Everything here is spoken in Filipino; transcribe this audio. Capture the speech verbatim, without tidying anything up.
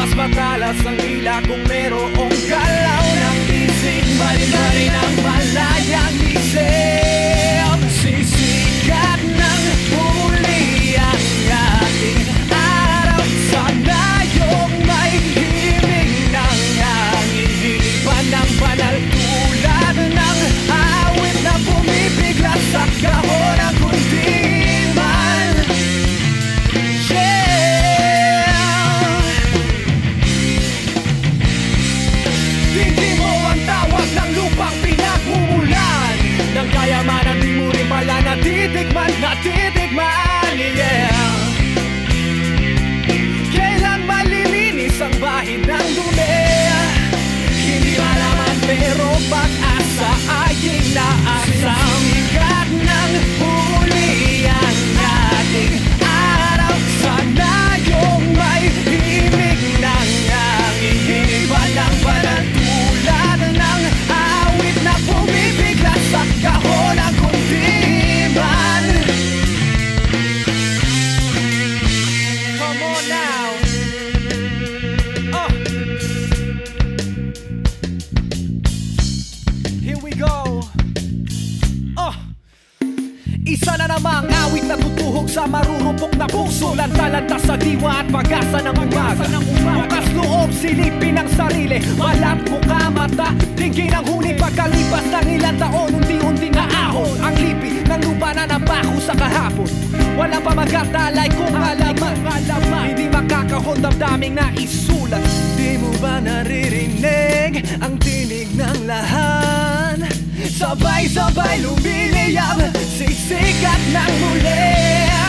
Mas matalas ang dila kung merong galaw ng isip. Bali-bali ng malayang isip. Sisikat ng huli ang ating araw. Sana yung may himig ng hangin. Hinipan ng banal tulad ng awit na bumibigla sa kahon ng kundiman. Yeah! Hindi mo ang tawag ng lupang pinagmumulan, ng kayamanan di mo rin pala natitikman, natitikman, yeah. Kailan malilinis ang bahid ng dumi? Hindi malaman pero pag-asa ay inaasa. Sikat ng huli ang ating araw. Sana yung may himig ng hangin. Hinipan ng banal tulad ng awit na bumibigla sa kahon ng kundiman. Come on now. Oh. Here we go. Oh. Isa na namang awit na tutuhog sa marurupok na puso. Lanta-lanta sa diwa at pag-asa ng umaga. Bukas loob, silipin ang sarili. Balat, mukha, mata, tingin ang huni. Pagkalipas ng ilang taon, unti-unti na ahon ang lipi ng lupa na nabako sa kahapon. Wala pa magkatalay kung alaman, hindi makakahon damdaming na isulat. Di mo ba naririnig ang tinig ng lahat? Sabay-sabay lumiliyab, sisikat ng muli.